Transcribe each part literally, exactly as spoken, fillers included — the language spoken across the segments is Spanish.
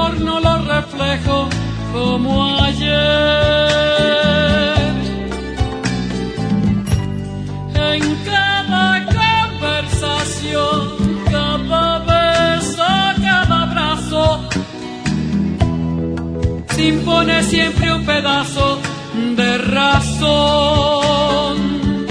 amor no lo reflejo como ayer. En cada conversación, cada beso, cada abrazo, se impone siempre un pedazo de razón.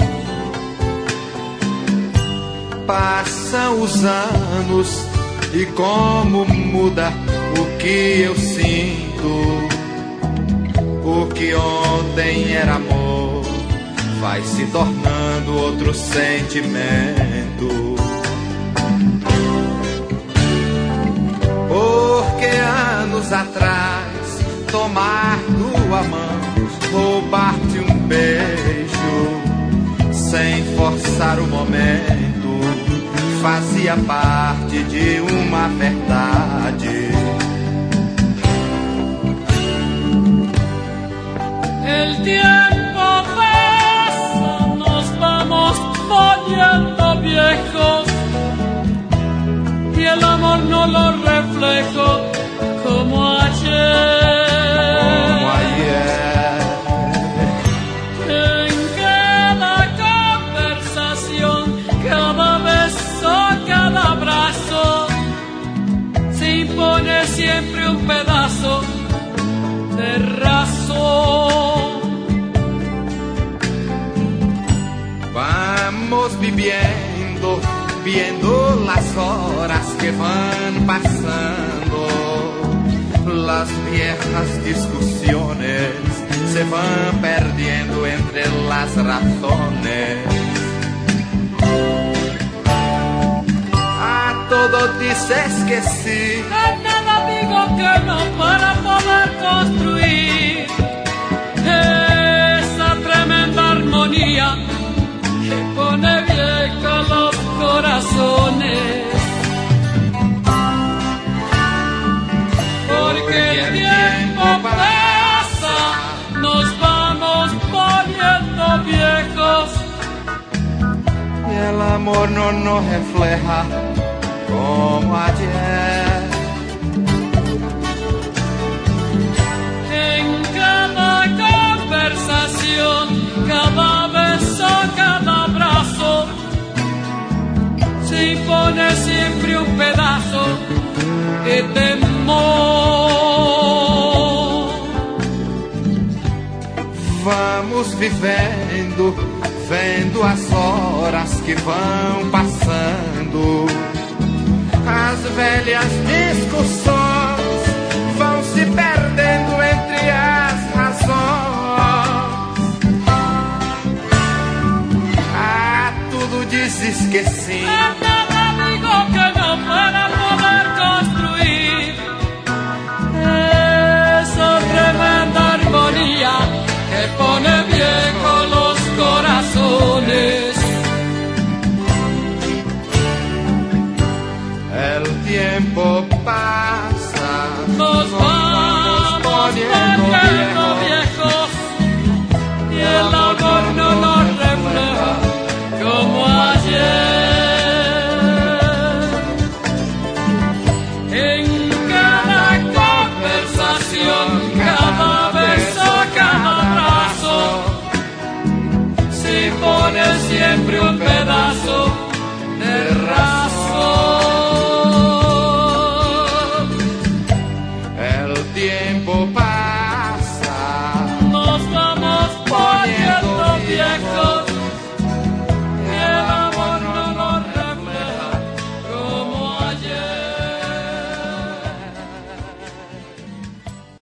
Passam os anos e como muda o que eu sinto. O que ontem era amor vai se tornando outro sentimento. Porque anos atrás tomar tua mão, roubar-te um beijo sem forçar o momento, fazia parte de uma verdade. El tiempo pasa, nos vamos poniendo viejos y el amor no lo reflejo como ayer. Como ayer. En cada conversación, cada beso, cada abrazo, se impone siempre un pedazo de razón. Vamos viviendo, viendo las horas que van pasando. Las viejas discusiones se van perdiendo entre las razones. A todo dices que sí, A nada digo que no para poder construir esa tremenda armonía que pone viejos los corazones. Porque el tiempo pasa, nos vamos poniendo viejos y el amor no nos refleja como ayer. en cada conversación, cada beso, cada abrazo, se impone siempre un pedazo de temor. Vamos vivendo, vendo as horas que vão passando. As velhas discussões vão se perdendo entre as razões. Ah, tudo dizes que sim,